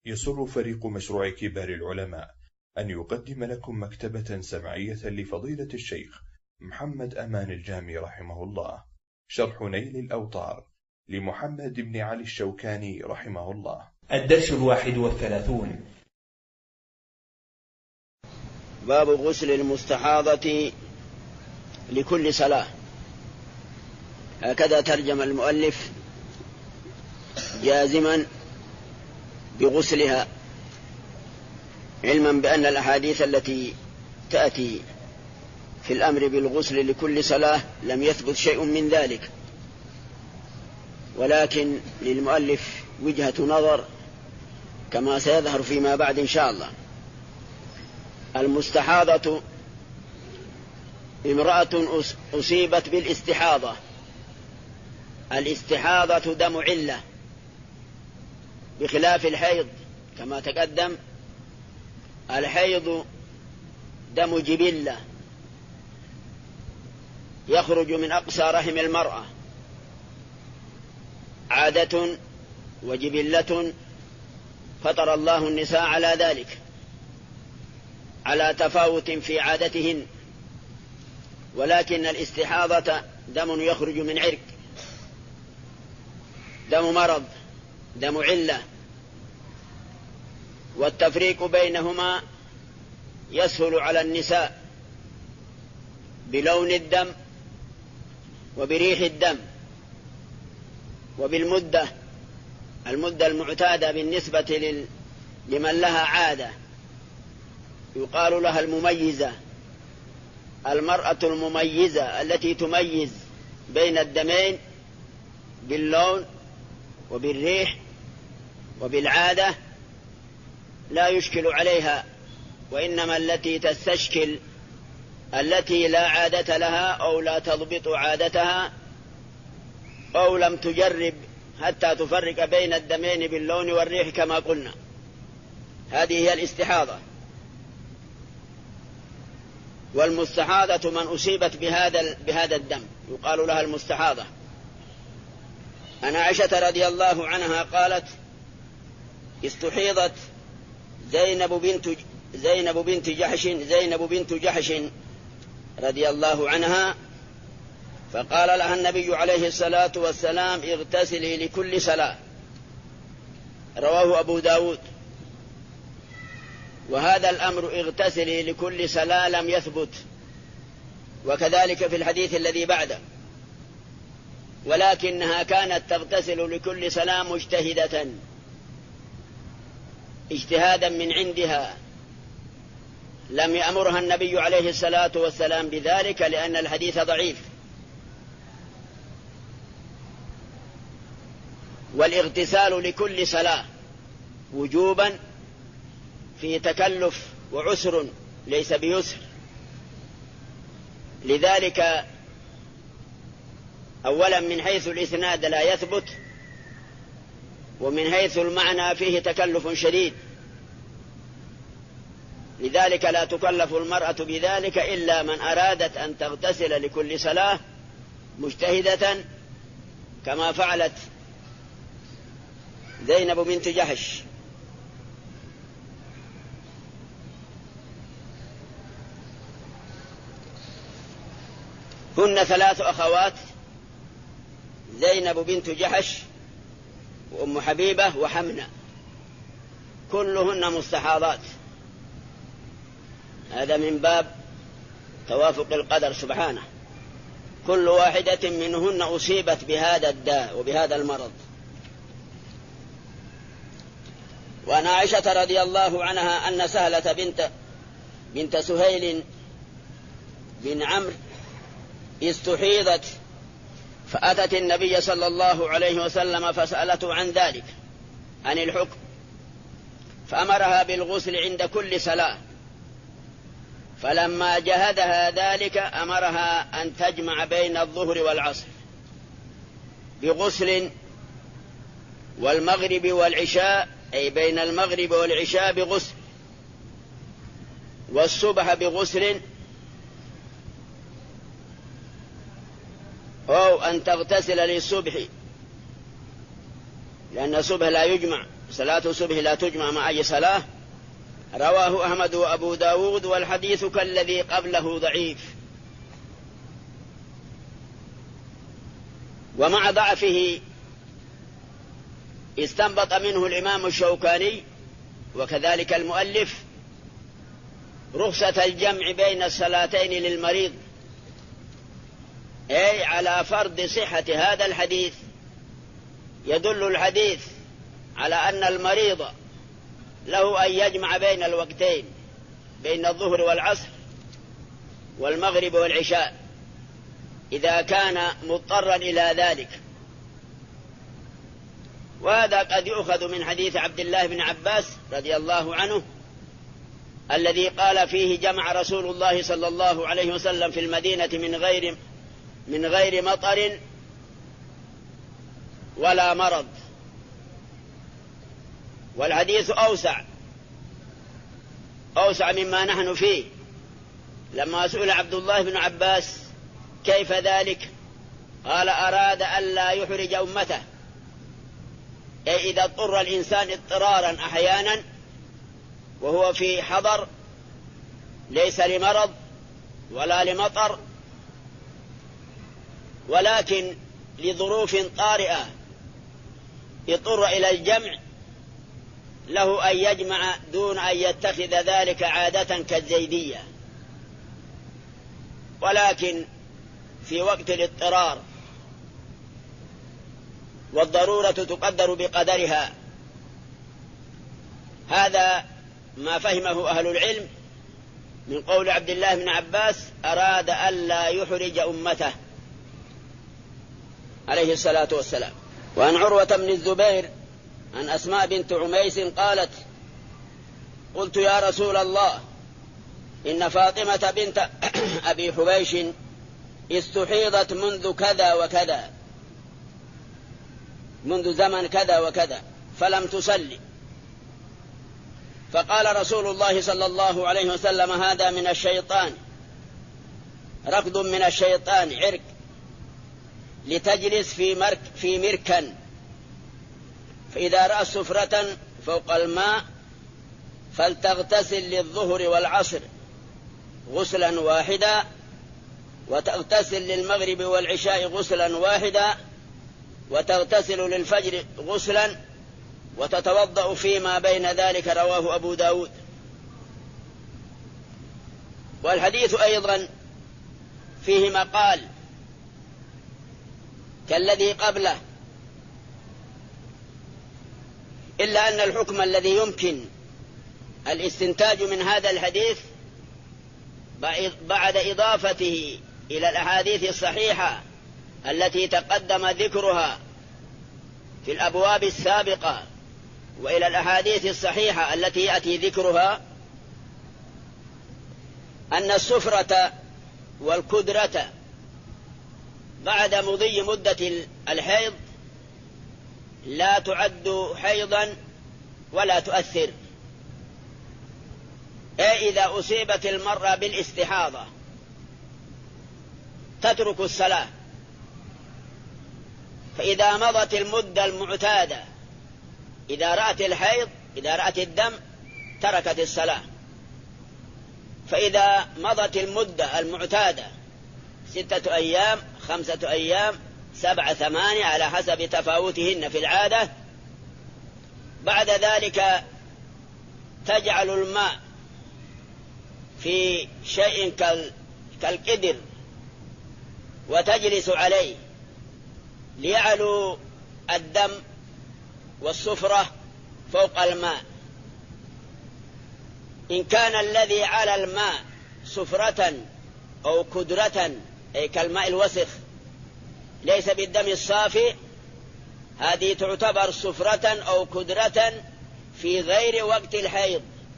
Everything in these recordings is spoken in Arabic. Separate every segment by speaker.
Speaker 1: يسر فريق مشروع كبار العلماء أن يقدم لكم مكتبة سمعية لفضيلة الشيخ محمد أمان الجامي رحمه الله، شرح نيل الأوطار لمحمد بن علي الشوكاني رحمه الله.
Speaker 2: الدرس 31.
Speaker 3: باب غسل المستحاضة لكل صلاة. هكذا ترجم المؤلف جازما بغسلها، علما بأن الأحاديث التي تأتي في الأمر بالغسل لكل صلاة لم يثبت شيء من ذلك، ولكن للمؤلف وجهة نظر كما سيظهر فيما بعد إن شاء الله. المستحاضة امرأة أصيبت بالاستحاضة. الاستحاضة دم علة بخلاف الحيض كما تقدم. الحيض دم جبلة يخرج من أقصى رحم المرأة، عادة وجبلة، فطر الله النساء على ذلك، على تفاوت في عادتهن. ولكن الاستحاضة دم يخرج من عرق، دم مرض، دم علة، والتفريق بينهما يسهل على النساء بلون الدم وبريح الدم وبالمدة، المدة المعتادة بالنسبة لمن لها عادة يقال لها المميزة. المرأة المميزة التي تميز بين الدمين باللون وبالريح وبالعادة لا يشكل عليها، وإنما التي تستشكل التي لا عادة لها أو لا تضبط عادتها أو لم تجرب حتى تفرق بين الدمين باللون والريح كما قلنا. هذه هي الاستحاضة. والمستحاضة من أصيبت بهذا الدم يقال لها المستحاضة. عن عائشة رضي الله عنها قالت: استحيضت زينب بنت جحش رضي الله عنها، فقال لها النبي عليه الصلاة والسلام: اغتسلي لكل صلاة. رواه أبو داود. وهذا الأمر اغتسلي لكل صلاة لم يثبت، وكذلك في الحديث الذي بعده، ولكنها كانت تغتسل لكل صلاة مجتهدة اجتهادا من عندها، لم يأمرها النبي عليه الصلاة والسلام بذلك لأن الحديث ضعيف. والاغتسال لكل صلاة وجوبا في تكلف وعسر ليس بيسر، لذلك أولا من حيث الإسناد لا يثبت، ومن حيث المعنى فيه تكلف شديد، لذلك لا تكلف المرأة بذلك إلا من أرادت أن تغتسل لكل صلاة مجتهدة كما فعلت زينب بنت جحش. هن 3 أخوات: زينب بنت جحش وأم حبيبة وحمنة، كلهن مستحاضات. هذا من باب توافق القدر سبحانه، كل واحدة منهن أصيبت بهذا الداء وبهذا المرض. وعن عائشة رضي الله عنها أن سهلة بنت سهيل بن عمرو استحيضت، فأتت النبي صلى الله عليه وسلم فسألته عن ذلك، عن الحكم، فأمرها بالغسل عند كل صلاة. فلما جهدها ذلك أمرها أن تجمع بين الظهر والعصر بغسل، والمغرب والعشاء، أي بين المغرب والعشاء بغسل، والصبح بغسل، أو أن تغتسل للصبح لأن الصبح لا يجمع صلاة الصبح لا تجمع مع أي صلاة، رواه أحمد وأبو داود، والحديث كالذي قبله ضعيف. ومع ضعفه استنبط منه الإمام الشوكاني وكذلك المؤلف رخصة الجمع بين الصلاتين للمريض، أي على فرض صحة هذا الحديث. يدل الحديث على أن المريض له أن يجمع بين الوقتين، بين الظهر والعصر والمغرب والعشاء، إذا كان مضطرا إلى ذلك. وهذا قد يؤخذ من حديث عبد الله بن عباس رضي الله عنه الذي قال فيه: جمع رسول الله صلى الله عليه وسلم في المدينة من غير مطر ولا مرض. والحديث أوسع مما نحن فيه. لما سئل عبد الله بن عباس: كيف ذلك؟ قال: أراد ألا يحرج أمته، أي إذا اضطر الإنسان اضطرارا أحيانا وهو في حضر ليس لمرض ولا لمطر، ولكن لظروف طارئة اضطر إلى الجمع، له أن يجمع دون أن يتخذ ذلك عادة كالزيدية. ولكن في وقت الاضطرار والضرورة تقدر بقدرها. هذا ما فهمه أهل العلم من قول عبد الله بن عباس: أراد ألا يحرج أمته عليه الصلاة والسلام. وعن عروة بن الزبير عن أسماء بنت عميس قالت: قلت يا رسول الله، إن فاطمة بنت أبي حبيش استحيضت منذ كذا وكذا، منذ زمن كذا وكذا، فلم تصلي. فقال رسول الله صلى الله عليه وسلم: هذا من الشيطان، ركض من الشيطان، عرق، لتجلس في مركا، فإذا رأت سفرة فوق الماء فلتغتسل للظهر والعصر غسلا واحدا، وتغتسل للمغرب والعشاء غسلا واحدا، وتغتسل للفجر غسلا، وتتوضأ فيما بين ذلك. رواه أبو داود. والحديث أيضا فيه مقال كالذي قبله، إلا أن الحكم الذي يمكن الاستنتاج من هذا الحديث بعد إضافته إلى الأحاديث الصحيحة التي تقدم ذكرها في الأبواب السابقة، وإلى الأحاديث الصحيحة التي يأتي ذكرها، أن السفرة والكدرة بعد مضي مدة الحيض لا تعد حيضا ولا تؤثر. أي إذا أصيبت المرأة بالاستحاضة تترك الصلاة، فإذا مضت المدة المعتادة، إذا رأت الحيض، إذا رأت الدم، تركت الصلاة. فإذا مضت المدة المعتادة 6 أيام، 5 أيام، 7، 8 على حسب تفاوتهن في العادة، بعد ذلك تجعل الماء في شيء كالقدر وتجلس عليه ليعلو الدم والصفرة فوق الماء. إن كان الذي على الماء صفرة أو كدرة، أي كالماء الوسخ ليس بالدم الصافي، هذه تعتبر صفرة أو كدرة في غير وقت الحيض.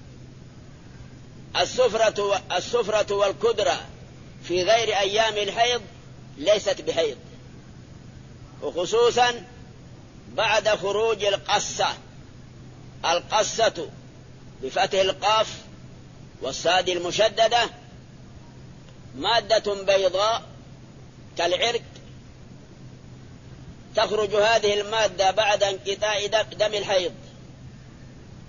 Speaker 3: الصفرة والكدرة في غير أيام الحيض ليست بحيض، وخصوصا بعد خروج القصة. القصة بفتح القاف والصاد المشددة مادة بيضاء كالعرق، تخرج هذه المادة بعد انقطاع دم الحيض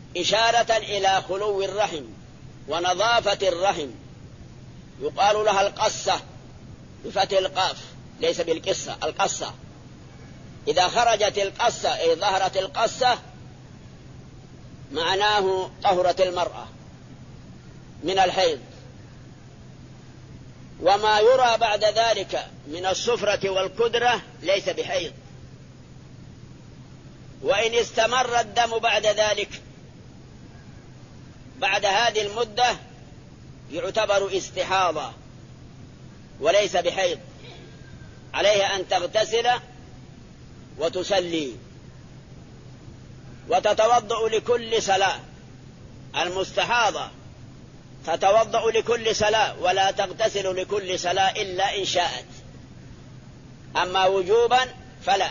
Speaker 3: إشارة إلى خلو الرحم ونظافة الرحم، يقال لها القصة بفتح القاف ليس بالقصة، القصة. إذا خرجت القصة أي ظهرت القصة معناه طهرت المرأة من الحيض. وما يرى بعد ذلك من الصفرة والكدرة ليس بحيض. وإن استمر الدم بعد ذلك بعد هذه المدة يعتبر استحاضة وليس بحيض، عليها أن تغتسل وتصلي وتتوضأ لكل صلاة. المستحاضة تتوضأ لكل صلاة ولا تغتسل لكل صلاة إلا إن شاءت، أما وجوبا فلا،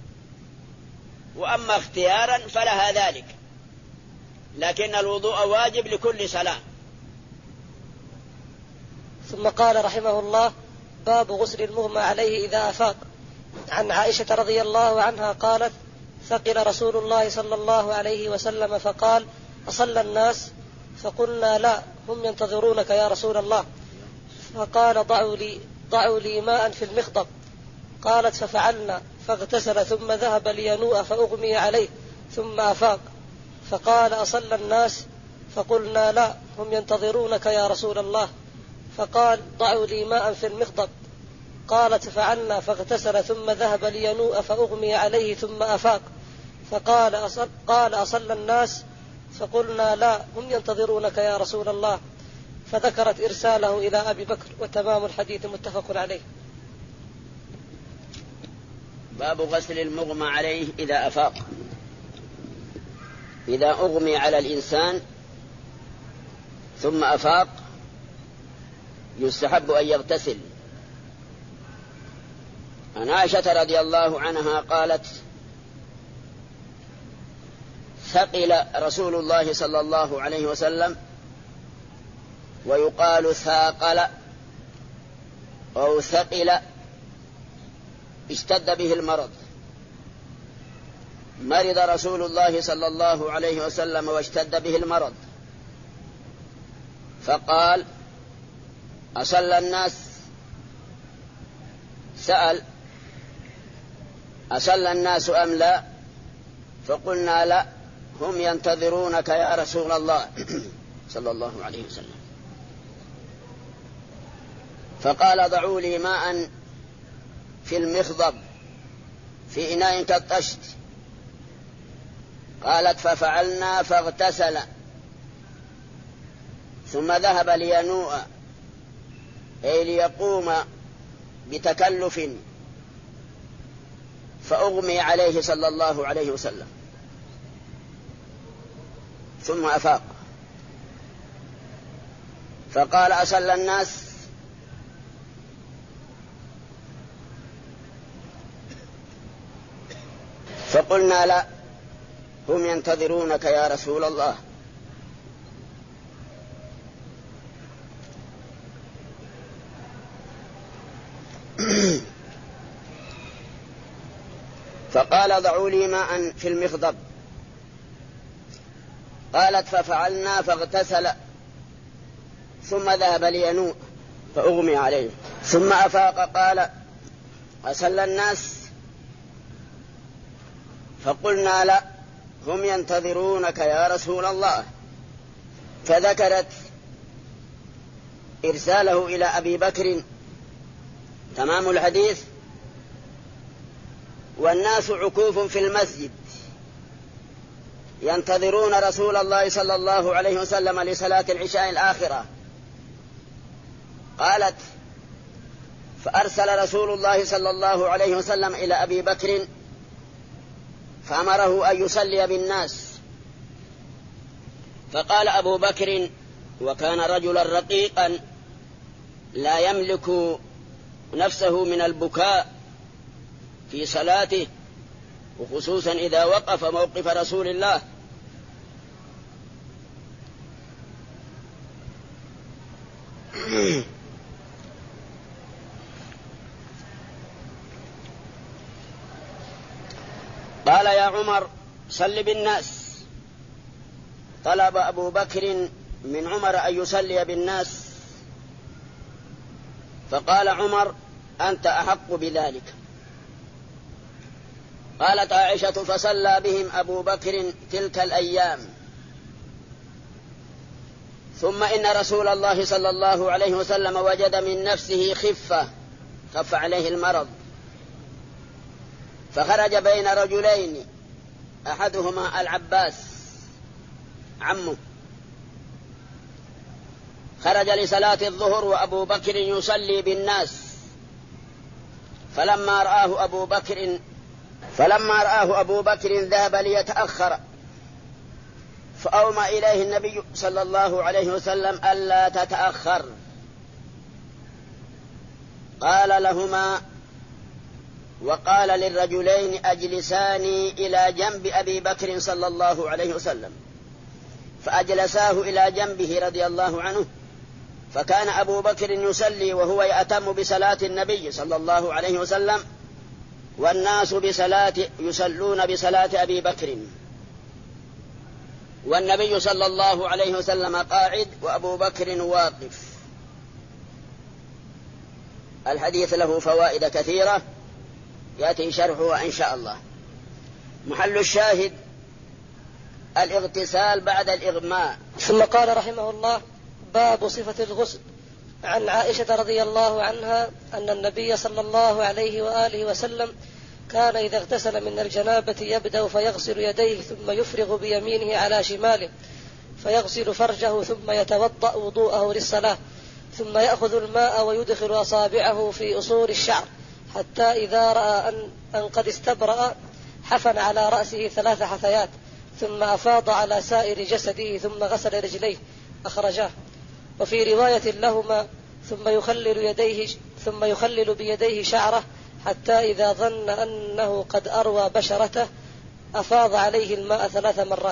Speaker 3: وأما اختيارا فلها ذلك، لكن الوضوء واجب لكل صلاة.
Speaker 4: ثم قال رحمه الله: باب غسل المغمى عليه إذا أفاق. عن عائشة رضي الله عنها قالت: ثقل رسول الله صلى الله عليه وسلم فقال: أصلى الناس؟ فقلنا: لا، هم ينتظرونك يا رسول الله. فقال: ضعوا لي ماء في المخضب. قالت: ففعلنا، فاغتسل ثم ذهب لينوء فأغمي عليه ثم أفاق. فقال: أصلى الناس؟ فقلنا: لا، هم ينتظرونك يا رسول الله. فقال: ضعوا لي ماء في المخضب. قالت: فعلنا، فاغتسل ثم ذهب لينوء فأغمي عليه ثم أفاق. فقال: أصلى الناس؟ فقلنا: لا، هم ينتظرونك يا رسول الله. فذكرت إرساله إلى أبي بكر. وتمام الحديث متفق عليه.
Speaker 3: باب غسل المغمى عليه إذا أفاق. إذا أغمي على الإنسان ثم أفاق يستحب أن يغتسل. عن عائشة رضي الله عنها قالت: ثقل رسول الله صلى الله عليه وسلم، ويقال ثاقل أو ثقل، اشتد به المرض. مرض رسول الله صلى الله عليه وسلم واشتد به المرض، فقال: أصلى الناس؟ سأل: أصلى الناس أم لا؟ فقلنا: لا، هم ينتظرونك يا رسول الله صلى الله عليه وسلم. فقال: ضعوا لي ماء في المخضب في إناء كالطشت. قالت: ففعلنا، فاغتسل ثم ذهب لينوء أي ليقوم بتكلف، فأغمي عليه صلى الله عليه وسلم ثم أفاق. فقال: أصلى الناس؟ فقلنا: لا، هم ينتظرونك يا رسول الله. فقال: ضعوا لي ماء في المخضب. قالت: ففعلنا، فاغتسل ثم ذهب لينوء فأغمي عليه ثم أفاق. قال: أصلى الناس؟ فقلنا: لا، هم ينتظرونك يا رسول الله. فذكرت إرساله إلى أبي بكر. تمام الحديث. والناس عكوف في المسجد ينتظرون رسول الله صلى الله عليه وسلم لصلاة العشاء الآخرة. قالت: فأرسل رسول الله صلى الله عليه وسلم إلى أبي بكر فأمره أن يصلي بالناس. فقال أبو بكر، وكان رجلا رقيقا لا يملك نفسه من البكاء في صلاته، وخصوصا إذا وقف موقف رسول الله. قال: يا عمر، صل بالناس. طلب أبو بكر من عمر أن يصلي بالناس، فقال عمر: أنت أحق بذلك. قالت عائشة: فصلى بهم أبو بكر تلك الأيام. ثم إن رسول الله صلى الله عليه وسلم وجد من نفسه خف عليه المرض، فخرج بين رجلين، أحدهما العباس عمه، خرج لصلاة الظهر وأبو بكر يصلي بالناس، فلما رآه أبو بكر ذهب ليتأخر، فأومى إليه النبي صلى الله عليه وسلم ألا تتأخر. قال لهما وقال للرجلين: أجلساني إلى جنب أبي بكر صلى الله عليه وسلم، فأجلساه إلى جنبه رضي الله عنه، فكان أبو بكر يصلي وهو يأتم بصلاة النبي صلى الله عليه وسلم، والناس يصلون بصلاة أبي بكر، والنبي صلى الله عليه وسلم قاعد وأبو بكر واقف. الحديث له فوائد كثيرة يأتي شرحها إن شاء الله. محل الشاهد الاغتسال بعد الإغماء.
Speaker 4: ثم قال رحمه الله: باب صفة الغسل. عن عائشة رضي الله عنها أن النبي صلى الله عليه وآله وسلم كان إذا اغتسل من الجنابة يبدأ فيغسل يديه ثم يفرغ بيمينه على شماله، فيغسل فرجه ثم يتوضأ وضوءه للصلاة، ثم يأخذ الماء ويدخل أصابعه في أصول الشعر، حتى إذا رأى أن قد استبرأ حفن على رأسه 3 حثيات، ثم أفاض على سائر جسده ثم غسل رجليه. أخرجاه. وفي رواية لهما: ثم يخلل بيديه شعره حتى إذا ظن أنه قد أروى بشرته أفاض عليه الماء 3 مرات.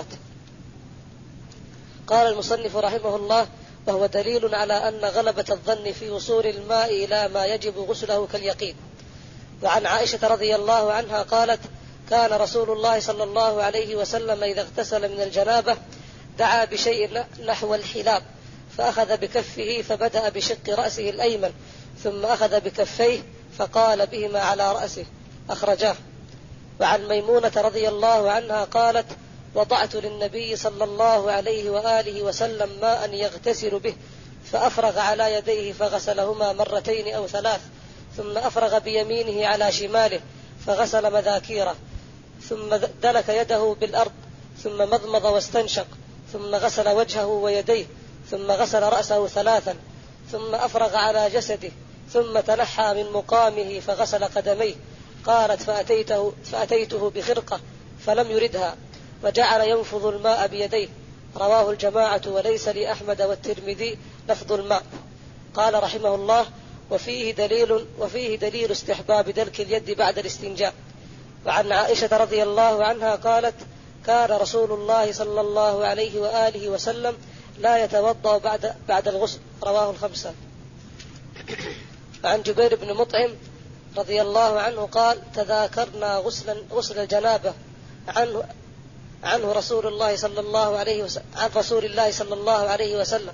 Speaker 4: قال المصنف رحمه الله: وهو دليل على أن غلبة الظن في وصول الماء إلى ما يجب غسله كاليقين. وعن عائشة رضي الله عنها قالت: كان رسول الله صلى الله عليه وسلم إذا اغتسل من الجنابة دعا بشيء نحو الحلاب، فأخذ بكفه فبدأ بشق رأسه الأيمن، ثم أخذ بكفيه فقال بهما على رأسه. أخرجاه. وعن ميمونة رضي الله عنها قالت: وضعت للنبي صلى الله عليه وآله وسلم ماء يغتسل به، فأفرغ على يديه فغسلهما 2 أو 3، ثم أفرغ بيمينه على شماله فغسل مذاكيره، ثم دلك يده بالأرض، ثم مضمض واستنشق، ثم غسل وجهه ويديه، ثم غسل رأسه 3، ثم أفرغ على جسده، ثم تنحى من مقامه فغسل قدميه. قالت: فأتيته بخرقة فلم يردها، وجعل ينفض الماء بيديه. رواه الجماعة وليس لأحمد والترمذي لفظ الماء. قال رحمه الله: وفيه دليل استحباب دلك اليد بعد الاستنجاء. وعن عائشة رضي الله عنها قالت: كان رسول الله صلى الله عليه وآله وسلم لا يتوضأ بعد الغسل. رواه 5. وعن جبير بن مطعم رضي الله عنه قال: تذاكرنا غسل الجنابة عن رسول الله صلى الله عليه وسلم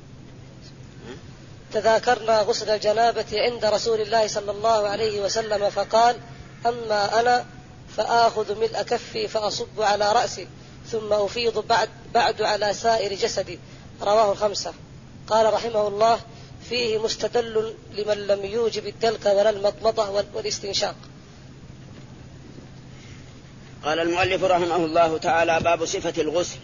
Speaker 4: تذاكرنا غسل الجنابة عند رسول الله صلى الله عليه وسلم، فقال: أما أنا فآخذ ملء كفي فأصب على رأسي، ثم أفيض بعد على سائر جسدي. رواه 5. قال رحمه الله: فيه مستدل لمن لم يوجب الدلك ولا المضمضة والاستنشاق.
Speaker 3: قال المؤلف رحمه الله تعالى: باب صفة الغسل.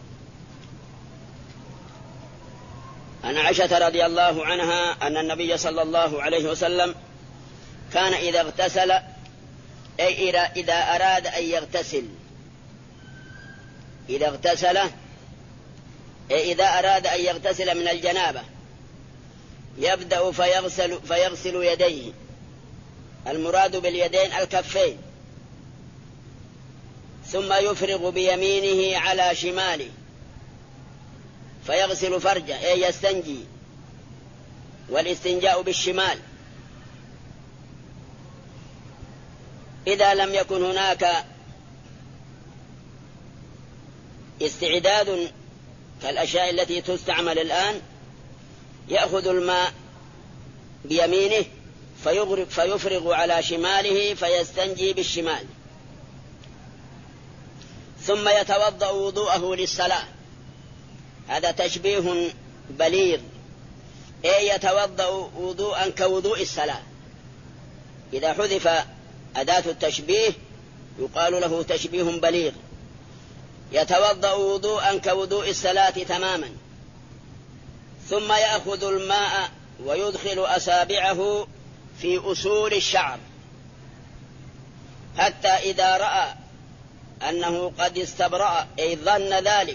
Speaker 3: عن عائشة رضي الله عنها أن النبي صلى الله عليه وسلم كان إذا اغتسل، أي إذا أراد أن يغتسل، إذا أراد أن يغتسل من الجنابة يبدأ فيغسل يديه، المراد باليدين الكفين، ثم يفرغ بيمينه على شماله فيغسل فرجه، أي يستنجي، والاستنجاء بالشمال. إذا لم يكن هناك استعداد كالأشياء التي تستعمل الآن، يأخذ الماء بيمينه فيفرغ على شماله فيستنجي بالشمال، ثم يتوضأ وضوءه للصلاة. هذا تشبيه بليغ، أي يتوضأ وضوءا كوضوء الصلاة. إذا حذف أداة التشبيه يقال له تشبيه بليغ. يتوضأ وضوءا كوضوء الصلاة تماما، ثم يأخذ الماء ويدخل أصابعه في أصول الشعر، حتى إذا رأى أنه قد استبرأ أي ظن ذلك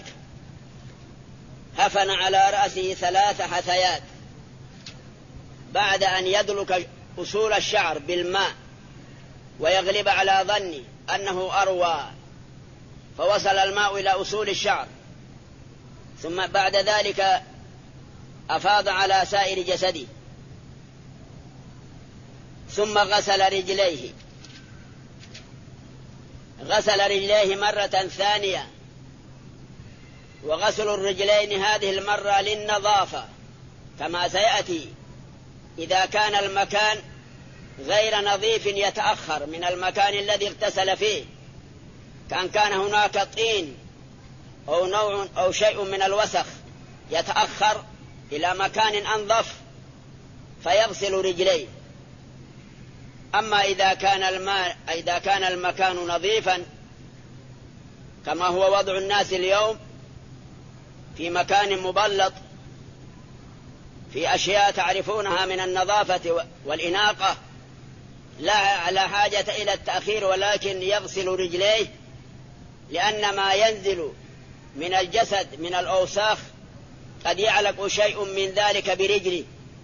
Speaker 3: هفن على رأسه 3 حثيات بعد أن يدلك أصول الشعر بالماء ويغلب على ظني أنه أروى، فوصل الماء إلى أصول الشعر، ثم بعد ذلك أفاض على سائر جسده، ثم غسل رجليه. غسل رجليه مرة ثانية، وغسل الرجلين هذه المرة للنظافة كما سيأتي. إذا كان المكان غير نظيف يتأخر من المكان الذي اغتسل فيه، كان هناك طين أو نوع أو شيء من الوسخ يتأخر إلى مكان أنظف فيغسل رجليه. أما إذا كان المكان نظيفا كما هو وضع الناس اليوم في مكان مبلط في أشياء تعرفونها من النظافة والإناقة، لا حاجة إلى التأخير، ولكن يغسل رجليه، لأن ما ينزل من الجسد من الأوساخ قد يعلق شيء من ذلك برجله.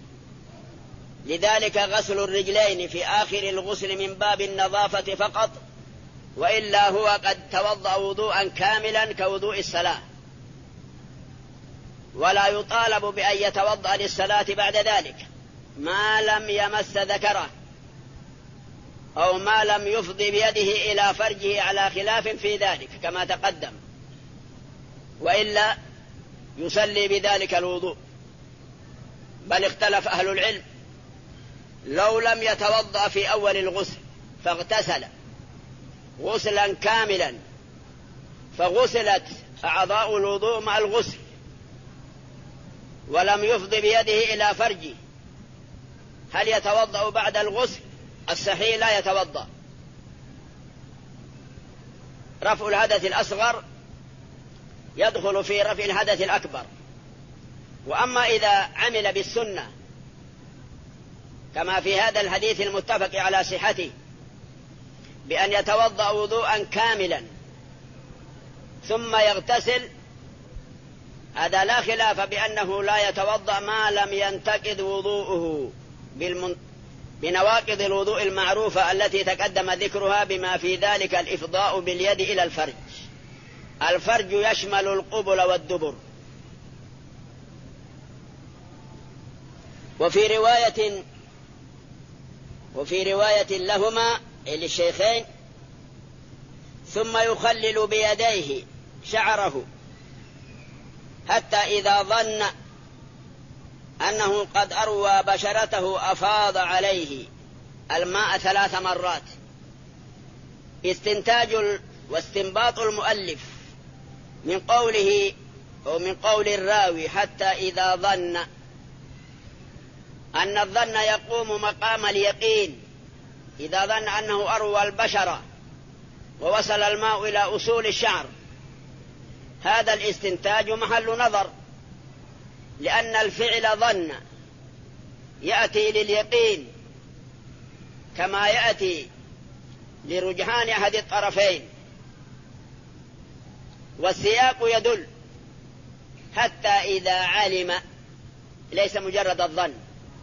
Speaker 3: لذلك غسل الرجلين في آخر الغسل من باب النظافة فقط، وإلا هو قد توضأ وضوءا كاملا كوضوء الصلاة، ولا يطالب بأن يتوضأ للصلاة بعد ذلك ما لم يمس ذكره أو ما لم يفضي بيده إلى فرجه على خلاف في ذلك كما تقدم، وإلا يصلي بذلك الوضوء. بل اختلف أهل العلم لو لم يتوضأ في أول الغسل فاغتسل غسلا كاملا فغسلت أعضاء الوضوء مع الغسل ولم يفضي بيده إلى فرجه، هل يتوضأ بعد الغسل؟ الصحيح لا يتوضأ. رفع الحدث الأصغر يدخل في رفع الحدث الأكبر. وأما إذا عمل بالسنة كما في هذا الحديث المتفق على صحته بأن يتوضأ وضوءا كاملا ثم يغتسل، هذا لا خلاف بأنه لا يتوضأ ما لم ينتقض وضوءه بنواقض الوضوء المعروفة التي تقدم ذكرها، بما في ذلك الإفضاء باليد إلى الفرج. الفرج يشمل القبل والدبر. وفي رواية لهما للشيخين: ثم يخلل بيديه شعره حتى إذا ظن أنه قد أروى بشرته أفاض عليه الماء 3 مرات. استنتاج واستنباط المؤلف من قوله أو من قول الراوي حتى إذا ظن، أن الظن يقوم مقام اليقين. إذا ظن أنه أروى البشرة ووصل الماء إلى أصول الشعر، هذا الاستنتاج محل نظر، لأن الفعل ظن يأتي لليقين كما يأتي لرجحان أحد الطرفين، والسياق يدل حتى إذا علم، ليس مجرد الظن.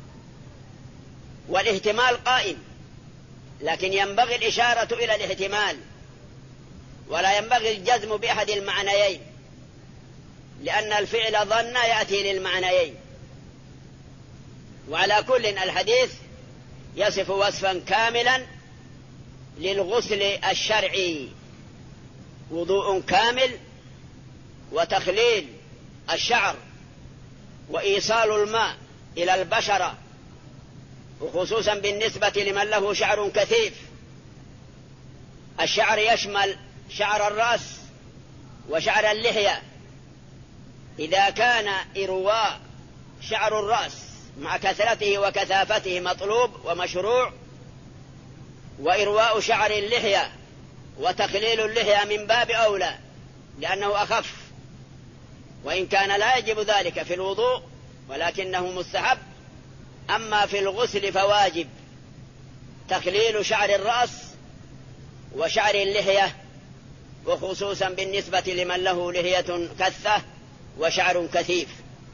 Speaker 3: والاحتمال قائم، لكن ينبغي الإشارة إلى الاحتمال ولا ينبغي الجزم بأحد المعنيين، لأن الفعل ظن يأتي للمعنيين. وعلى كل الحديث يصف وصفا كاملا للغسل الشرعي: وضوء كامل وتخليل الشعر وإيصال الماء إلى البشرة، وخصوصا بالنسبة لمن له شعر كثيف. الشعر يشمل شعر الرأس وشعر اللحية. إذا كان إرواء شعر الرأس مع كثرته وكثافته مطلوب ومشروع، وإرواء شعر اللحية وتخليل اللحية من باب أولى لأنه أخف، وإن كان لا يجب ذلك في الوضوء ولكنه مستحب. أما في الغسل فواجب تخليل شعر الرأس وشعر اللحية، وخصوصا بالنسبة لمن له لحية كثة وشعر كثيف.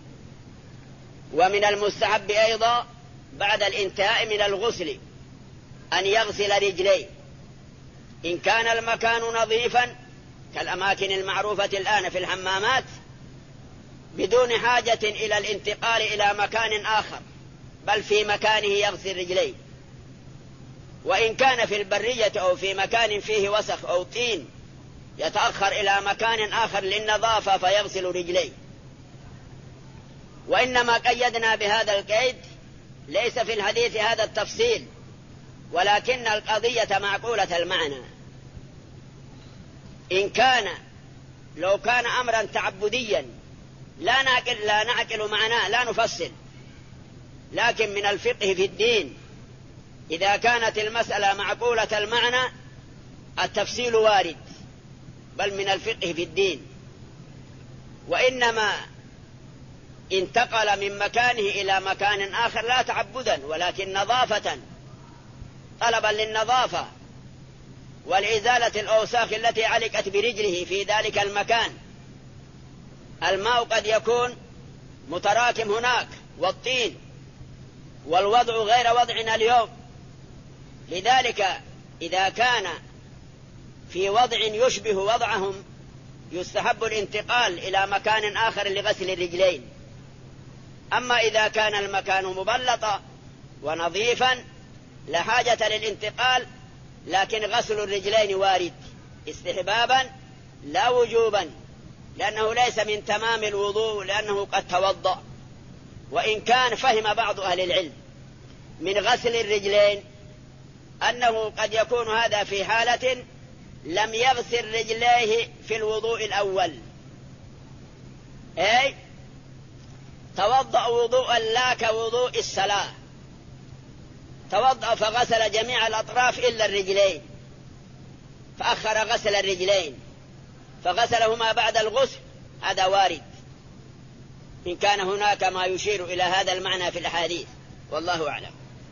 Speaker 3: ومن المستحب أيضا بعد الانتهاء من الغسل أن يغسل رجليه إن كان المكان نظيفا كالأماكن المعروفة الآن في الحمامات، بدون حاجة إلى الانتقال إلى مكان آخر، بل في مكانه يغسل رجليه. وإن كان في البرية أو في مكان فيه وسخ أو طين يتأخر إلى مكان آخر للنظافة فيغسل رجليه. وإنما قيدنا بهذا القيد ليس في الحديث هذا التفصيل، ولكن القضية معقولة المعنى. إن كان لو كان أمرا تعبديا لا نعقل معناه، لا نفصل، لكن من الفقه في الدين إذا كانت المسألة معقولة المعنى التفصيل وارد، بل من الفقه في الدين. وإنما انتقل من مكانه إلى مكان آخر لا تعبدا ولكن نظافة، طلبا للنظافة والإزالة الأوساخ التي علقت برجله في ذلك المكان. الماء قد يكون متراكم هناك والطين، والوضع غير وضعنا اليوم. لذلك إذا كان في وضع يشبه وضعهم يستحب الانتقال إلى مكان آخر لغسل الرجلين. أما إذا كان المكان مبلطا ونظيفا لا حاجة للانتقال، لكن غسل الرجلين وارد استحبابا لا وجوبا، لأنه ليس من تمام الوضوء لأنه قد توضأ. وإن كان فهم بعض أهل العلم من غسل الرجلين أنه قد يكون هذا في حالة لم يغسل رجليه في الوضوء الأول، أي توضأ وضوءا لا كوضوء الصلاة، توضأ فغسل جميع الأطراف إلا الرجلين، فأخر غسل الرجلين فغسلهما بعد الغسل، هذا وارد إن كان هناك ما يشير إلى هذا المعنى في الأحاديث، والله أعلم.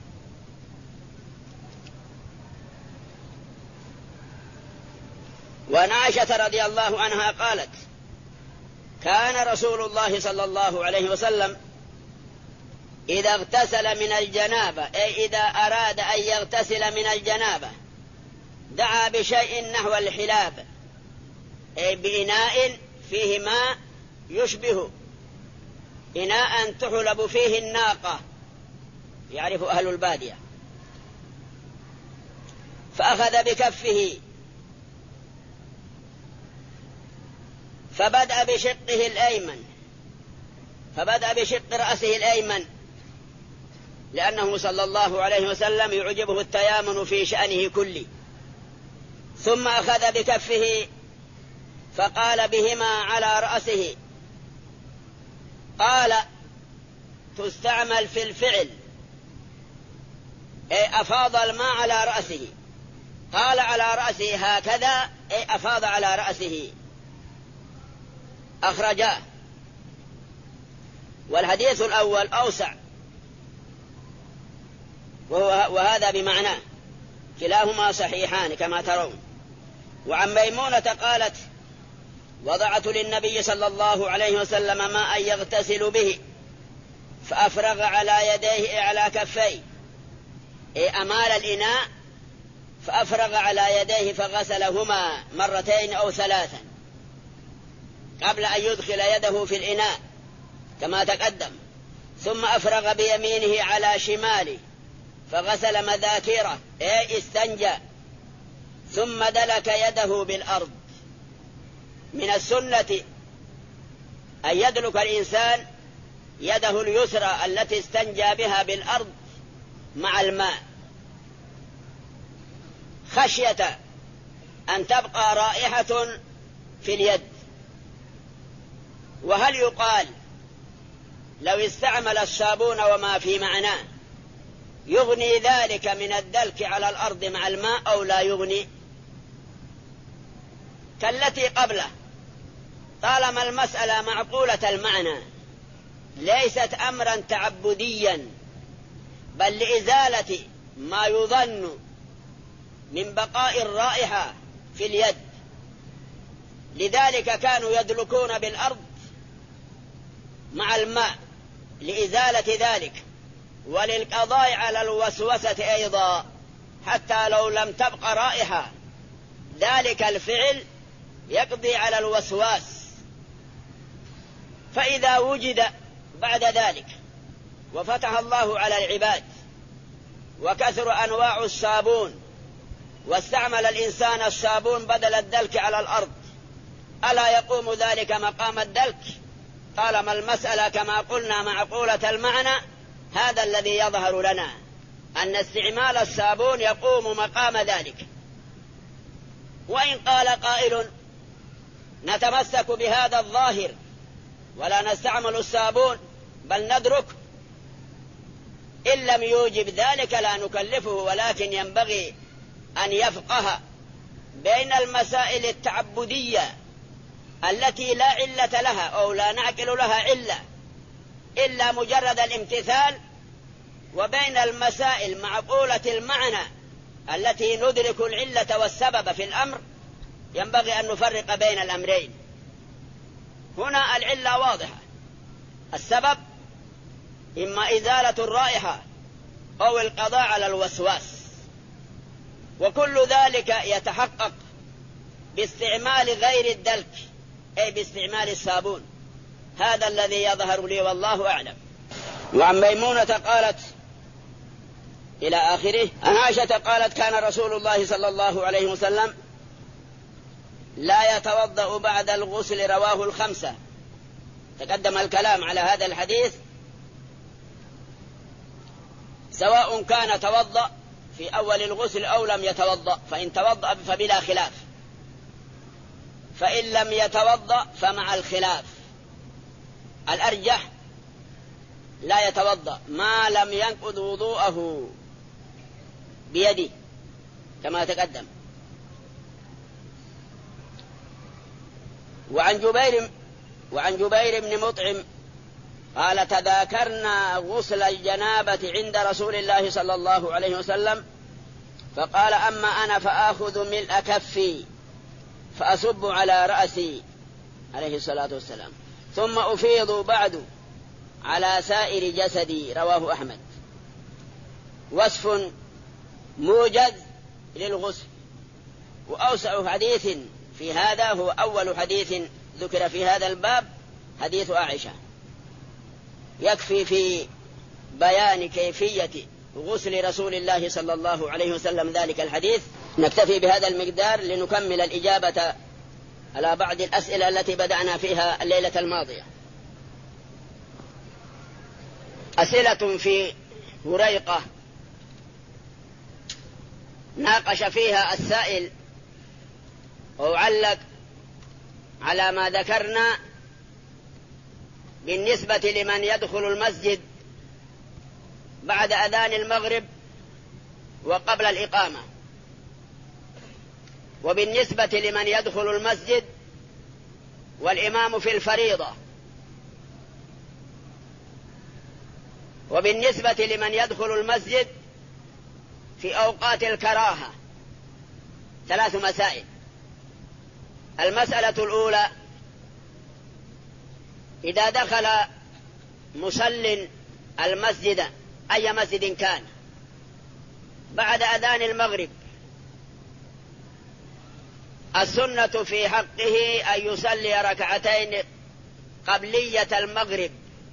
Speaker 3: وعن عائشة رضي الله عنها قالت: كان رسول الله صلى الله عليه وسلم إذا اغتسل من الجنابة، أي إذا أراد أن يغتسل من الجنابة، دعا بشيء نحو الحلاب، أي بإناء فيه ماء يشبه إناء تحلب فيه الناقة، يعرف أهل البادية، فأخذ بكفه فبدأ بشقه الأيمن، فبدأ بشق رأسه الأيمن، لأنه صلى الله عليه وسلم يعجبه التيامن في شأنه كله. ثم أخذ بكفه فقال بهما على رأسه. قال تستعمل في الفعل، أي أفاض الماء على رأسه. قال على رأسه هكذا، أي أفاض على رأسه. أخرجاه. والحديث الأول أوسع وهذا بمعناه، كلاهما صحيحان كما ترون. وعن ميمونة قالت: وضعت للنبي صلى الله عليه وسلم ماء يغتسل به، فأفرغ على يديه على كفيه، أمال الإناء فأفرغ على يديه فغسلهما مرتين أو ثلاثا قبل أن يدخل يده في الإناء كما تقدم. ثم أفرغ بيمينه على شماله فغسل مذاكيره، استنجى، ثم دلك يده بالأرض. من السنة أن يدلك الإنسان يده اليسرى التي استنجى بها بالأرض مع الماء خشية أن تبقى رائحة في اليد. وهل يقال لو استعمل الصابون وما في معناه يغني ذلك من الدلك على الأرض مع الماء أو لا يغني؟ كالتي قبله، طالما المسألة معقولة المعنى ليست أمرا تعبديا بل لإزالة ما يظن من بقاء الرائحة في اليد، لذلك كانوا يدلكون بالأرض مع الماء لإزالة ذلك وللقضاء على الوسوسة أيضا، حتى لو لم تبقى رائحة ذلك الفعل يقضي على الوسواس. فإذا وجد بعد ذلك وفتح الله على العباد وكثر أنواع الصابون واستعمل الإنسان الصابون بدل الدلك على الأرض، ألا يقوم ذلك مقام الدلك؟ طالما المسألة كما قلنا معقولة المعنى، هذا الذي يظهر لنا أن استعمال الصابون يقوم مقام ذلك. وإن قال قائل نتمسك بهذا الظاهر ولا نستعمل الصابون بل ندرك، إن لم يوجب ذلك لا نكلفه، ولكن ينبغي أن يفقه بين المسائل التعبدية التي لا علة لها أو لا نعقل لها علة إلا مجرد الامتثال، وبين المسائل معقولة المعنى التي ندرك العلة والسبب في الأمر، ينبغي أن نفرق بين الأمرين. هنا العلة واضحة، السبب إما إزالة الرائحة أو القضاء على الوسواس، وكل ذلك يتحقق باستعمال غير الدلك أي باستعمال الصابون. هذا الذي يظهر لي والله أعلم. وعن ميمونة قالت إلى آخره. عن عائشة قالت كان رسول الله صلى الله عليه وسلم لا يتوضأ بعد الغسل، رواه الخمسة. تقدم الكلام على هذا الحديث سواء كان توضأ في أول الغسل أو لم يتوضأ، فإن توضأ فبلا خلاف، فإن لم يتوضأ فمع الخلاف. الأرجح لا يتوضأ ما لم ينقض وضوءه بيده كما تقدم. وعن جبير بن مطعم قال تذاكرنا غسل الجنابة عند رسول الله صلى الله عليه وسلم فقال أما أنا فآخذ ملء كفي فأصب على رأسي عليه الصلاة والسلام ثم أفيض بعد على سائر جسدي، رواه أحمد. وصف موجز للغسل. وأوسع حديث في هذا هو أول حديث ذكر في هذا الباب، حديث عائشة، يكفي في بيان كيفية غسل رسول الله صلى الله عليه وسلم ذلك الحديث. نكتفي بهذا المقدار لنكمل الإجابة على بعض الأسئلة التي بدأنا فيها الليلة الماضية. أسئلة في هريقة ناقش فيها السائل وعلق على ما ذكرنا بالنسبة لمن يدخل المسجد بعد أذان المغرب وقبل الإقامة، وبالنسبة لمن يدخل المسجد والإمام في الفريضة، وبالنسبة لمن يدخل المسجد في أوقات الكراهة. 3 مسائل. المسألة الأولى: إذا دخل مصل المسجد أي مسجد كان بعد أذان المغرب، السنة في حقه أن يصلي ركعتين قبلية المغرب،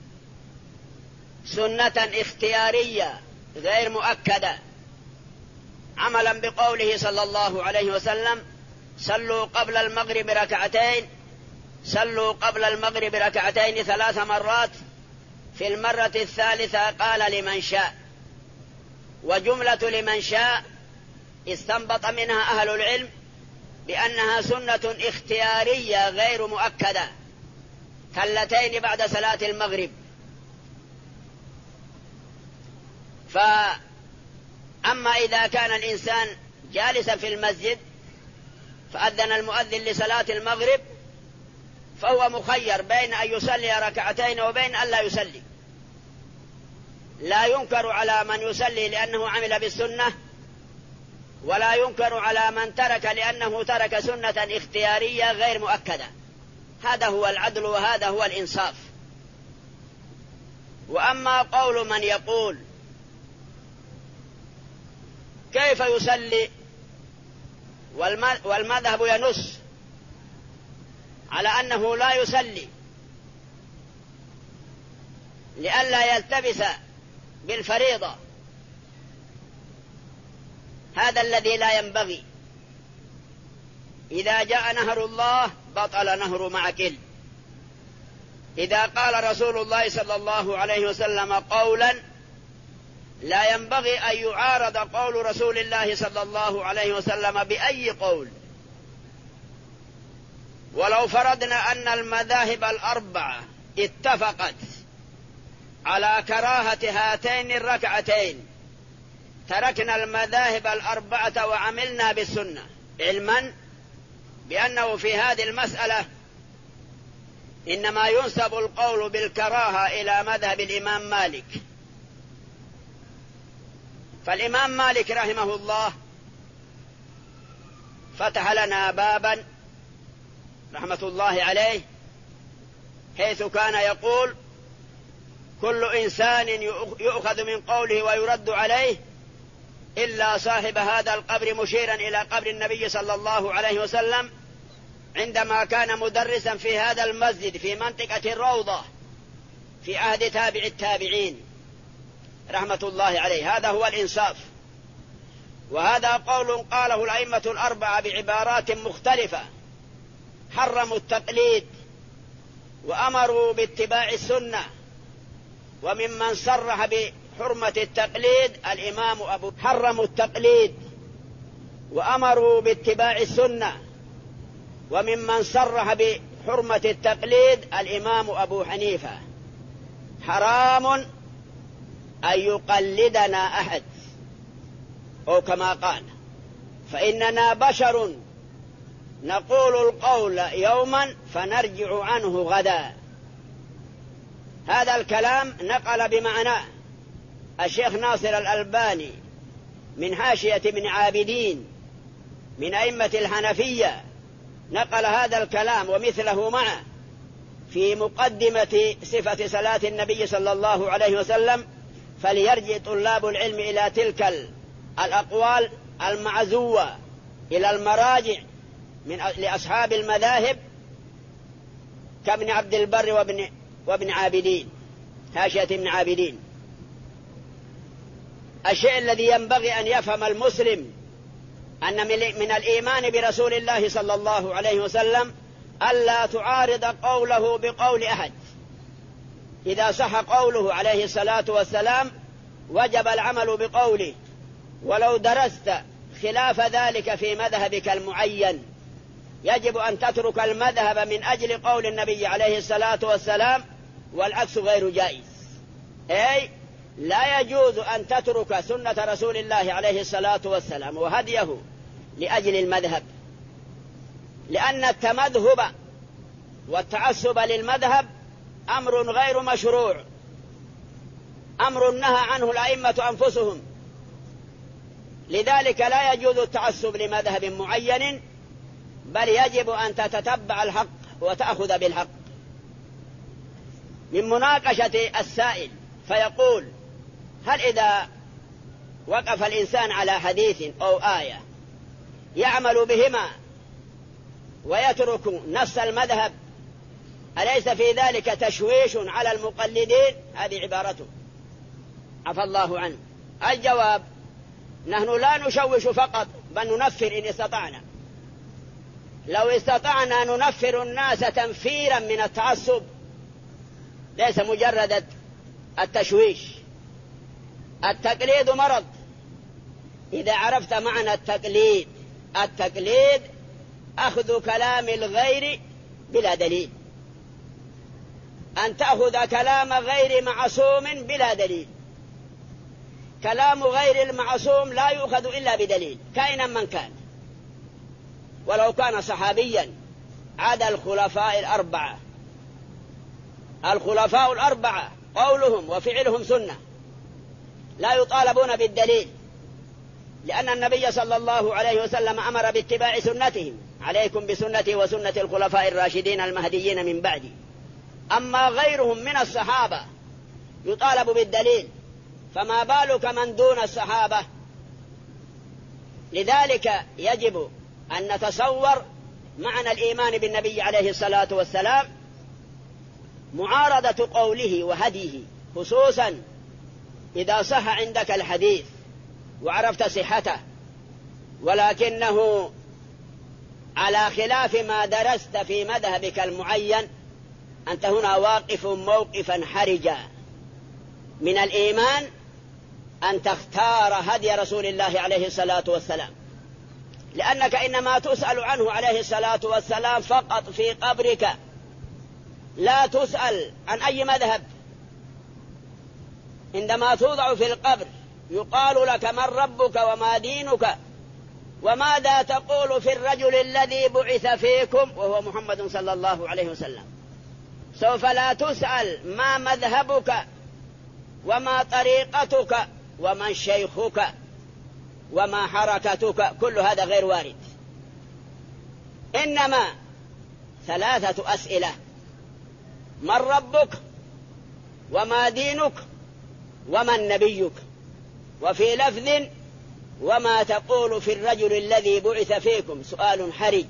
Speaker 3: سنة اختيارية غير مؤكدة، عملا بقوله صلى الله عليه وسلم: صلوا قبل المغرب ركعتين صلوا قبل المغرب ركعتين 3 مرات، في المرة الثالثة قال لمن شاء. وجملة لمن شاء استنبط منها أهل العلم بأنها سنة اختيارية غير مؤكدة، كالتين بعد صلاة المغرب. فأما إذا كان الإنسان جالسا في المسجد فأذن المؤذن لصلاة المغرب فهو مخير بين أن يصلي ركعتين وبين أن لا يصلي. لا ينكر على من يصلي لأنه عمل بالسنة، ولا ينكر على من ترك لأنه ترك سنة اختيارية غير مؤكدة. هذا هو العدل وهذا هو الإنصاف. وأما قول من يقول كيف يصلي والمذهب ينص على أنه لا يصلي لئلا يلتبس بالفريضة، هذا الذي لا ينبغي. إذا جاء نهر الله بطل نهر معكل. إذا قال رسول الله صلى الله عليه وسلم قولا لا ينبغي أن يعارض قول رسول الله صلى الله عليه وسلم بأي قول. ولو فرضنا أن المذاهب الأربعة اتفقت على كراهة هاتين الركعتين تركنا المذاهب الأربعة وعملنا بالسنة، علما بأنه في هذه المسألة إنما ينسب القول بالكراهة إلى مذهب الإمام مالك. فالإمام مالك رحمه الله فتح لنا بابا رحمة الله عليه، حيث كان يقول كل إنسان يؤخذ من قوله ويرد عليه إلا صاحب هذا القبر، مشيرا إلى قبر النبي صلى الله عليه وسلم عندما كان مدرسا في هذا المسجد في منطقة الروضة في عهد تابع التابعين رحمة الله عليه. هذا هو الإنصاف. وهذا قول قاله الأئمة الأربعة بعبارات مختلفة، حرموا التقليد وأمروا باتباع السنة. وممن صرح بحرمة التقليد الإمام أبو حرموا التقليد وأمروا باتباع السنة. وممن صرح بحرمة التقليد الإمام أبو حنيفة. حرام أن يقلدنا أحد، أو كما قال فإننا بشر نقول القول يوما فنرجع عنه غدا. هذا الكلام نقل بمعناه الشيخ ناصر الألباني من حاشية ابن عابدين من أئمة الحنفية، نقل هذا الكلام ومثله معه في مقدمة صفة صلاة النبي صلى الله عليه وسلم. فليرجع طلاب العلم إلى تلك الأقوال المعزوة إلى المراجع لأصحاب المذاهب كابن عبد البر وابن عابدين، حاشية ابن عابدين. الشيء الذي ينبغي أن يفهم المسلم أن من الإيمان برسول الله صلى الله عليه وسلم ألا تعارض قوله بقول أحد. إذا صح قوله عليه الصلاة والسلام وجب العمل بقوله، ولو درست خلاف ذلك في مذهبك المعين يجب أن تترك المذهب من أجل قول النبي عليه الصلاة والسلام، والعكس غير جائز. أي لا يجوز أن تترك سنة رسول الله عليه الصلاة والسلام وهديه لأجل المذهب، لأن التمذهب والتعصب للمذهب أمر غير مشروع، أمر نهى عنه الأئمة أنفسهم. لذلك لا يجوز التعصب لمذهب معين، بل يجب أن تتتبع الحق وتأخذ بالحق. من مناقشة السائل فيقول هل إذا وقف الإنسان على حديث أو آية يعمل بهما ويترك نص المذهب أليس في ذلك تشويش على المقلدين؟ هذه عبارته عفى الله عنه. الجواب نحن لا نشوش فقط بل ننفر إن استطعنا. لو استطعنا ننفر الناس تنفيرا من التعصب، ليس مجرد التشويش. التقليد مرض. إذا عرفت معنى التقليد، التقليد أخذ كلام الغير بلا دليل، أن تأخذ كلام غير معصوم بلا دليل. كلام غير المعصوم لا يؤخذ إلا بدليل كائنا من كان، ولو كان صحابيا. عدا الخلفاء الأربعة. الخلفاء الأربعة قولهم وفعلهم سنة، لا يطالبون بالدليل، لأن النبي صلى الله عليه وسلم أمر باتباع سنتهم: عليكم بسنتي وسنة الخلفاء الراشدين المهديين من بعدي. أما غيرهم من الصحابة يطالب بالدليل، فما بالك من دون الصحابة؟ لذلك يجب أن نتصور معنى الإيمان بالنبي عليه الصلاة والسلام معارضة قوله وهديه، خصوصا إذا صح عندك الحديث وعرفت صحته، ولكنه على خلاف ما درست في مذهبك المعين، أنت هنا واقف موقفا حرجا. من الإيمان أن تختار هدي رسول الله عليه الصلاة والسلام، لأنك إنما تسأل عنه عليه الصلاة والسلام فقط في قبرك، لا تسأل عن أي مذهب. عندما توضع في القبر يقال لك: من ربك وما دينك وماذا تقول في الرجل الذي بعث فيكم وهو محمد صلى الله عليه وسلم. سوف لا تسأل ما مذهبك وما طريقتك ومن شيخك وما حركتك، كل هذا غير وارد. إنما 3 أسئلة: من ربك وما دينك ومن نبيك، وفي لفظ: وما تقول في الرجل الذي بعث فيكم. سؤال حرج.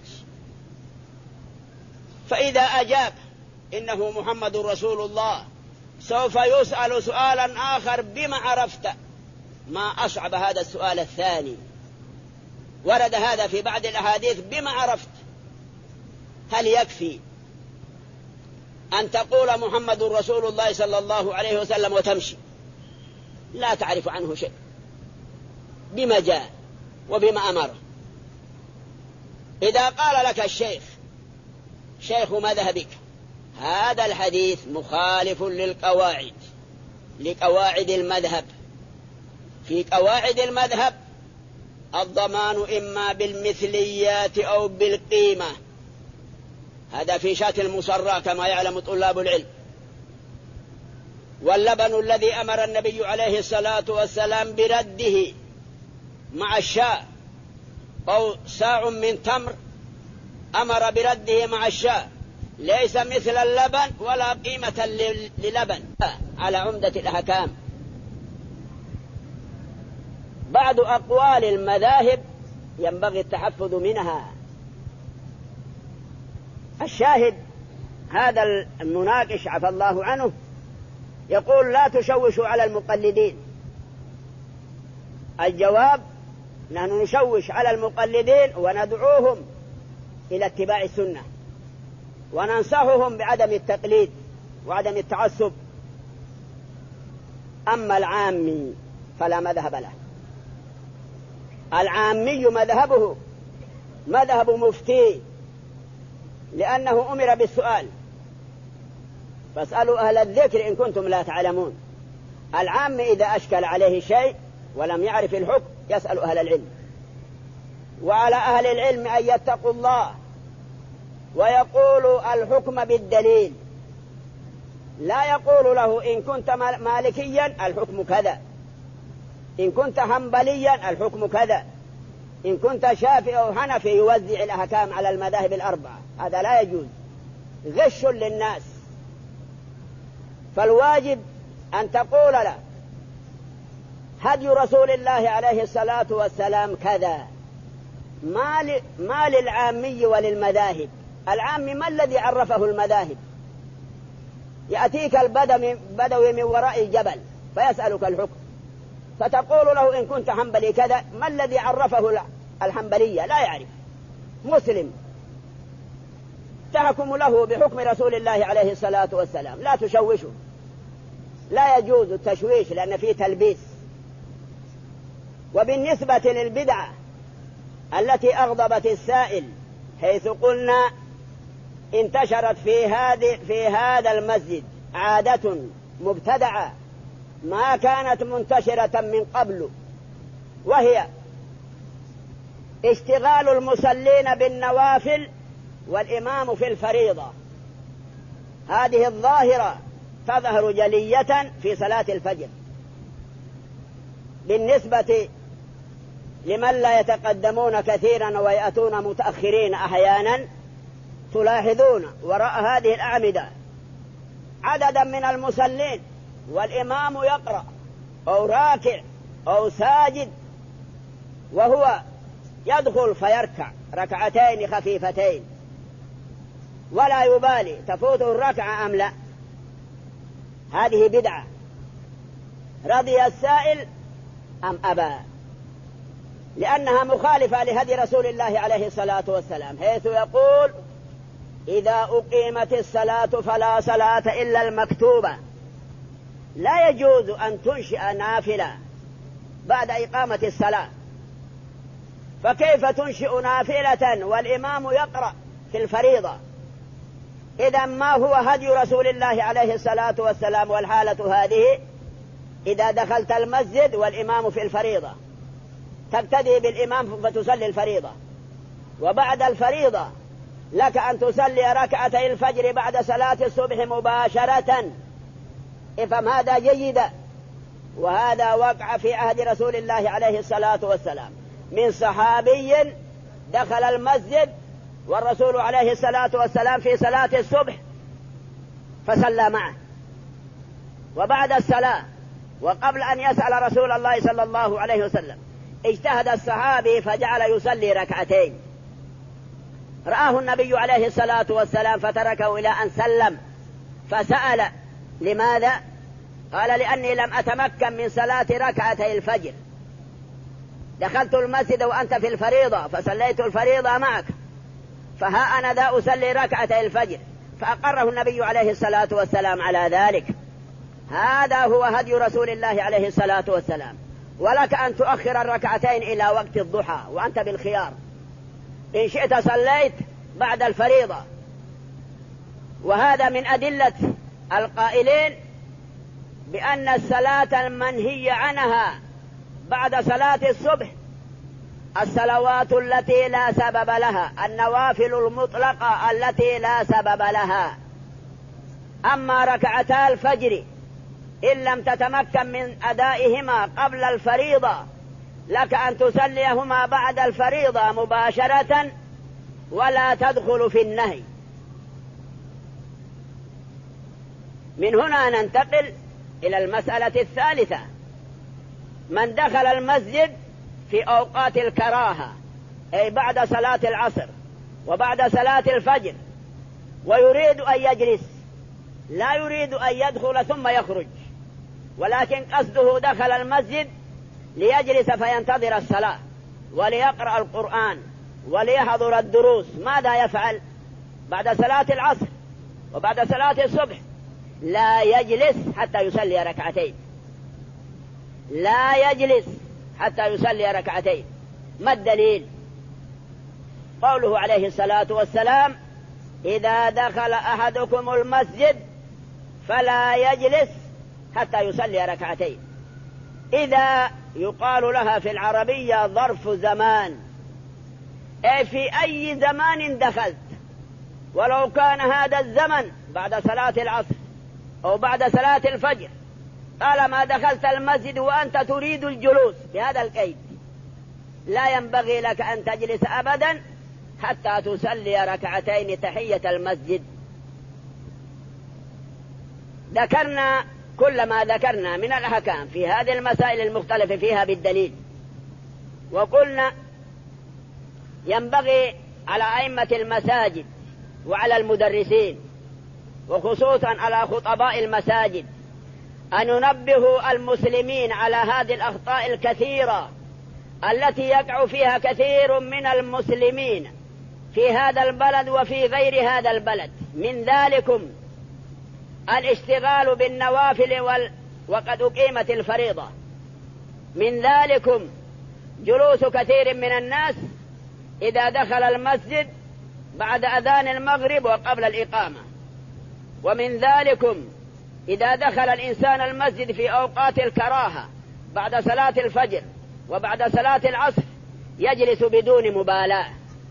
Speaker 3: فإذا أجاب إنه محمد رسول الله، سوف يسأل سؤالا آخر: بما عرفت؟ ما أصعب هذا السؤال الثاني. ورد هذا في بعض الأحاديث: بما عرفت؟ هل يكفي أن تقول محمد رسول الله صلى الله عليه وسلم وتمشي لا تعرف عنه شيء؟ بما جاء وبما أمره. إذا قال لك الشيخ: شيخ مذهبك هذا الحديث مخالف لقواعد المذهب. في قواعد المذهب الضمان إما بالمثليات أو بالقيمة، هذا في شاة المصرى كما يعلم طلاب العلم. واللبن الذي أمر النبي عليه الصلاة والسلام برده مع الشاء، أو ساع من تمر أمر برده مع الشاء، ليس مثل اللبن ولا قيمة للبن. على عمدة الأحكام. بعض أقوال المذاهب ينبغي التحفظ منها. الشاهد هذا المناقش عفى الله عنه يقول: لا تشوشوا على المقلدين. الجواب: نحن نشوش على المقلدين وندعوهم إلى اتباع السنة، وننصحهم بعدم التقليد وعدم التعصب. أما العامي فلا مذهب له. العامي مذهبه مذهب مفتي، لأنه أمر بالسؤال: فاسألوا أهل الذكر إن كنتم لا تعلمون. العام إذا أشكل عليه شيء ولم يعرف الحكم يسأل أهل العلم. وعلى أهل العلم أن يتقوا الله ويقولوا الحكم بالدليل، لا يقول له: إن كنت مالكيا الحكم كذا، إن كنت حنبليا الحكم كذا، إن كنت شافعي أو حنفي، يوزع الأحكام على المذاهب الأربعة. هذا لا يجوز، غش للناس. فالواجب أن تقول له: هدي رسول الله عليه الصلاة والسلام كذا. ما للعامي وللمذاهب. العامي ما الذي عرفه المذاهب؟ يأتيك البدوي من وراء الجبل فيسألك الحكم، فتقول له: إن كنت حنبلي كذا. ما الذي عرفه الحنبلية؟ لا يعرف. مسلم تحكم له بحكم رسول الله عليه الصلاة والسلام، لا تشوشه، لا يجوز التشويش لأن فيه تلبيس. وبالنسبة للبدعة التي أغضبت السائل، حيث قلنا انتشرت في هذا المسجد عادة مبتدعة ما كانت منتشرة من قبل، وهي اشتغال المصلين بالنوافل والإمام في الفريضة. هذه الظاهرة تظهر جلية في صلاة الفجر بالنسبة لمن لا يتقدمون كثيرا ويأتون متأخرين أحيانا. تلاحظون وراء هذه الأعمدة عددا من المصلين والإمام يقرأ أو راكع أو ساجد، وهو يدخل فيركع ركعتين خفيفتين ولا يبالي تفوته الركعة أم لا. هذه بدعة، رضي السائل أم أبى، لأنها مخالفة لهدي رسول الله عليه الصلاة والسلام، حيث يقول: إذا أقيمت الصلاة فلا صلاة إلا المكتوبة. لا يجوز أن تنشئ نافلة بعد إقامة الصلاة، فكيف تنشئ نافلة والإمام يقرأ في الفريضة؟ إذا ما هو هدي رسول الله عليه الصلاة والسلام؟ والحالة هذه إذا دخلت المسجد والإمام في الفريضة تبتدي بالإمام فتصلي الفريضة، وبعد الفريضة لك أن تصلي ركعتي الفجر بعد صلاة الصبح مباشرة. افهم هذا جيدا. وهذا وقع في عهد رسول الله عليه الصلاة والسلام من صحابي دخل المسجد والرسول عليه الصلاة والسلام في صلاة الصبح فصلى معه، وبعد الصلاة وقبل أن يسأل رسول الله صلى الله عليه وسلم اجتهد الصحابي فجعل يصلي ركعتين. رآه النبي عليه الصلاة والسلام فتركه إلى أن سلم، فسأل: لماذا؟ قال: لأني لم أتمكن من صلاة ركعتي الفجر، دخلت المسجد وأنت في الفريضة فصليت الفريضة معك، فها أنا ذا أصلي ركعتي الفجر. فأقره النبي عليه الصلاة والسلام على ذلك. هذا هو هدي رسول الله عليه الصلاة والسلام. ولك أن تؤخر الركعتين إلى وقت الضحى وأنت بالخيار، إن شئت صليت بعد الفريضة. وهذا من أدلة القائلين بأن الصلاة المنهي عنها بعد صلاة الصبح الصلوات التي لا سبب لها، النوافل المطلقة التي لا سبب لها. أما ركعتا الفجر إن لم تتمكن من أدائهما قبل الفريضة لك أن تصليهما بعد الفريضة مباشرة ولا تدخل في النهي. من هنا ننتقل إلى المسألة الثالثة: من دخل المسجد في أوقات الكراهة، أي بعد صلاة العصر وبعد صلاة الفجر، ويريد أن يجلس، لا يريد أن يدخل ثم يخرج، ولكن قصده دخل المسجد ليجلس فينتظر الصلاة وليقرأ القرآن وليحضر الدروس، ماذا يفعل بعد صلاة العصر وبعد صلاة الصبح؟ لا يجلس حتى يصلي ركعتين، لا يجلس حتى يصلي ركعتين. ما الدليل؟ قوله عليه الصلاة والسلام: إذا دخل أحدكم المسجد فلا يجلس حتى يصلي ركعتين. إذا يقال لها في العربية ظرف زمان، أي في أي زمان دخلت، ولو كان هذا الزمن بعد صلاة العصر أو بعد صلاة الفجر، طالما دخلت المسجد وأنت تريد الجلوس بهذا القيد، لا ينبغي لك أن تجلس أبدا حتى تصلي ركعتين تحية المسجد. ذكرنا كل ما ذكرنا من الأحكام في هذه المسائل المختلفة فيها بالدليل، وقلنا ينبغي على أئمة المساجد وعلى المدرسين وخصوصا على خطباء المساجد أن ينبهوا المسلمين على هذه الأخطاء الكثيرة التي يقع فيها كثير من المسلمين في هذا البلد وفي غير هذا البلد. من ذلكم الاشتغال بالنوافل وقد أقيمت الفريضة. من ذلكم جلوس كثير من الناس إذا دخل المسجد بعد أذان المغرب وقبل الإقامة. ومن ذلكم إذا دخل الإنسان المسجد في أوقات الكراهة بعد صلاة الفجر وبعد صلاة العصر يجلس بدون مبالاة.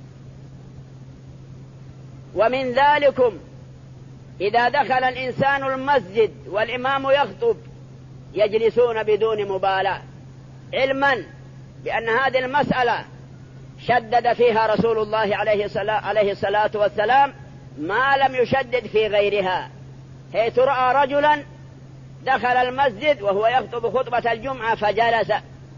Speaker 3: ومن ذلكم إذا دخل الإنسان المسجد والإمام يخطب يجلسون بدون مبالاة، علما بأن هذه المسألة شدد فيها رسول الله عليه الصلاة والسلام ما لم يشدد في غيرها، حيث رأى رجلا دخل المسجد وهو يخطب خطبة الجمعة فجلس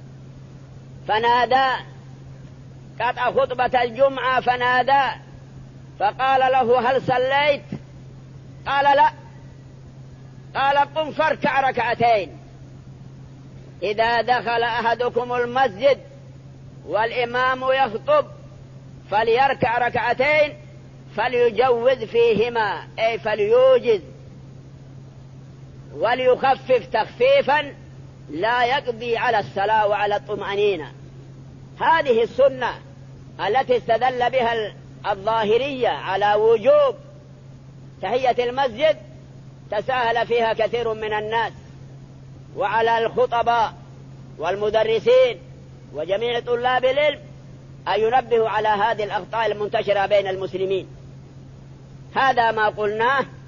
Speaker 3: فنادى، قطع خطبة الجمعة فنادى فقال له: هل صليت؟ قال: لا. قال: قم فاركع ركعتين. إذا دخل أحدكم المسجد والإمام يخطب فليركع ركعتين فليجوز فيهما، أي فليوجز وليخفف تخفيفا لا يقضي على الصلاة وعلى الطمأنينة. هذه السنة التي استدل بها الظاهرية على وجوب تحية المسجد تساهل فيها كثير من الناس، وعلى الخطباء والمدرسين وجميع طلاب العلم أن ينبهوا على هذه الأخطاء المنتشرة بين المسلمين. هذا ما قلناه